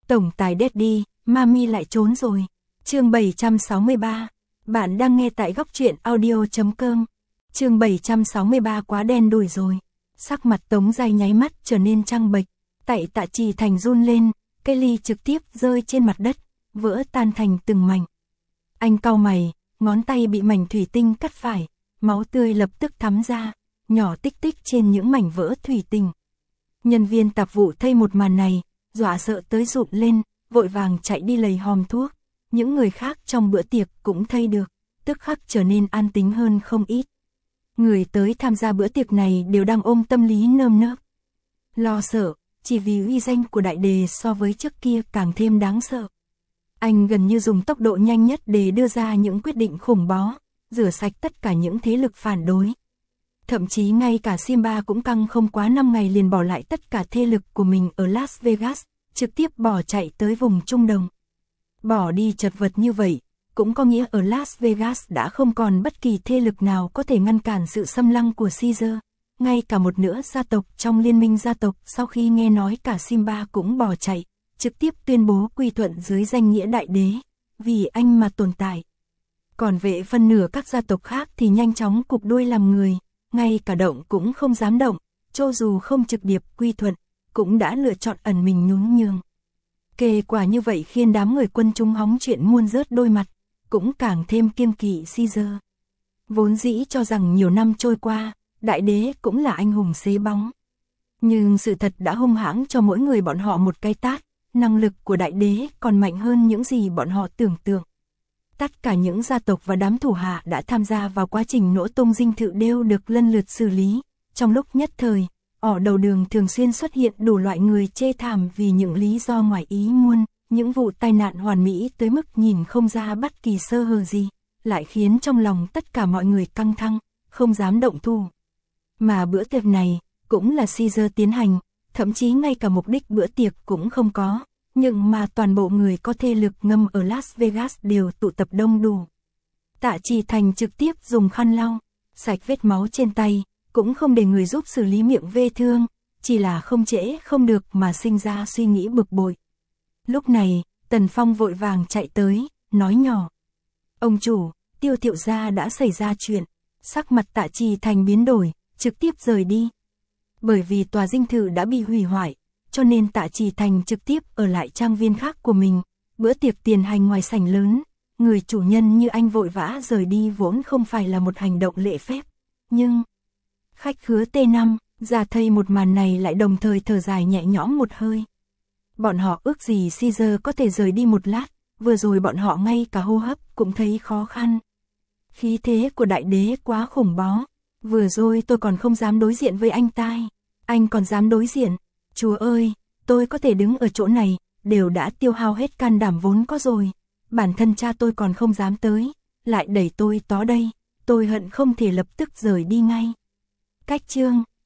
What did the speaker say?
Tổng tài Daddy, Mami lại trốn rồi. Chương 763. Bạn đang nghe tại góc truyện audio.com. Chương 763 quá đen đủi rồi. Sắc mặt Tống Giai nháy mắt trở nên trắng bệch, tại Tạ Trì Thành run lên, cái ly trực tiếp rơi trên mặt đất, vỡ tan thành từng mảnh. Anh cau mày, ngón tay bị mảnh thủy tinh cắt phải, máu tươi lập tức thấm ra, nhỏ tích tích trên những mảnh vỡ thủy tinh. Nhân viên tạp vụ thấy một màn này, dọa sợ tới rụt lên, vội vàng chạy đi lấy hòm thuốc. Những người khác trong bữa tiệc cũng thấy được, tức khắc trở nên an tĩnh hơn không ít. Người tới tham gia bữa tiệc này đều đang ôm tâm lý nơm nớp, lo sợ, chỉ vì uy danh của đại đề so với trước kia càng thêm đáng sợ. Anh gần như dùng tốc độ nhanh nhất để đưa ra những quyết định khủng bố, rửa sạch tất cả những thế lực phản đối. Thậm chí ngay cả Simba cũng căng không quá 5 ngày liền bỏ lại tất cả thế lực của mình ở Las Vegas, trực tiếp bỏ chạy tới vùng Trung Đông. Bỏ đi chật vật như vậy, cũng có nghĩa ở Las Vegas đã không còn bất kỳ thế lực nào có thể ngăn cản sự xâm lăng của Caesar. Ngay cả một nửa gia tộc trong liên minh gia tộc sau khi nghe nói cả Simba cũng bỏ chạy, trực tiếp tuyên bố quy thuận dưới danh nghĩa đại đế, vì anh mà tồn tại. Còn về phân nửa các gia tộc khác thì nhanh chóng cụp đuôi làm người, ngay cả động cũng không dám động, cho dù không trực tiếp quy thuận, cũng đã lựa chọn ẩn mình nhún nhường. Kết quả như vậy khiến đám người quân chúng hóng chuyện muôn rớt đôi mặt, cũng càng thêm kiêng kỵ Caesar. Vốn dĩ cho rằng nhiều năm trôi qua, đại đế cũng là anh hùng xế bóng. Nhưng sự thật đã hung hãng cho mỗi người bọn họ một cái tát, năng lực của đại đế còn mạnh hơn những gì bọn họ tưởng tượng. Tất cả những gia tộc và đám thủ hạ đã tham gia vào quá trình nổ tung dinh thự đều được lần lượt xử lý. Trong lúc nhất thời, ở đầu đường thường xuyên xuất hiện đủ loại người chê thảm vì những lý do ngoài ý muốn, những vụ tai nạn hoàn mỹ tới mức nhìn không ra bất kỳ sơ hở gì, lại khiến trong lòng tất cả mọi người căng thẳng, không dám động thủ. Mà bữa tiệc này, cũng là Caesar tiến hành, thậm chí ngay cả mục đích bữa tiệc cũng không có, nhưng mà toàn bộ người có thế lực ngầm ở Las Vegas đều tụ tập đông đủ. Tạ Trì Thành trực tiếp dùng khăn lau sạch vết máu trên tay, cũng không để người giúp xử lý miệng vết thương, chỉ là không trễ không được mà sinh ra suy nghĩ bực bội. Lúc này, Tần Phong vội vàng chạy tới, nói nhỏ: "Ông chủ, Tiêu Thiệu gia đã xảy ra chuyện." Sắc mặt Tạ Trì Thành biến đổi, trực tiếp rời đi. Bởi vì tòa dinh thự đã bị hủy hoại, cho nên Tạ Trì Thành trực tiếp ở lại trang viên khác của mình. Bữa tiệc tiền hành ngoài sảnh lớn, người chủ nhân như anh vội vã rời đi vốn không phải là một hành động lễ phép. Nhưng khách khứa T5 ra thấy một màn này lại đồng thời thở dài nhẹ nhõm một hơi. Bọn họ ước gì Caesar có thể rời đi một lát, vừa rồi bọn họ ngay cả hô hấp cũng thấy khó khăn. Khí thế của đại đế quá khủng bố, vừa rồi tôi còn không dám đối diện với anh tai, anh còn dám đối diện. Chúa ơi, tôi có thể đứng ở chỗ này, đều đã tiêu hao hết can đảm vốn có rồi. Bản thân cha tôi còn không dám tới, lại đẩy tôi tó đây, tôi hận không thể lập tức rời đi ngay. Cách chương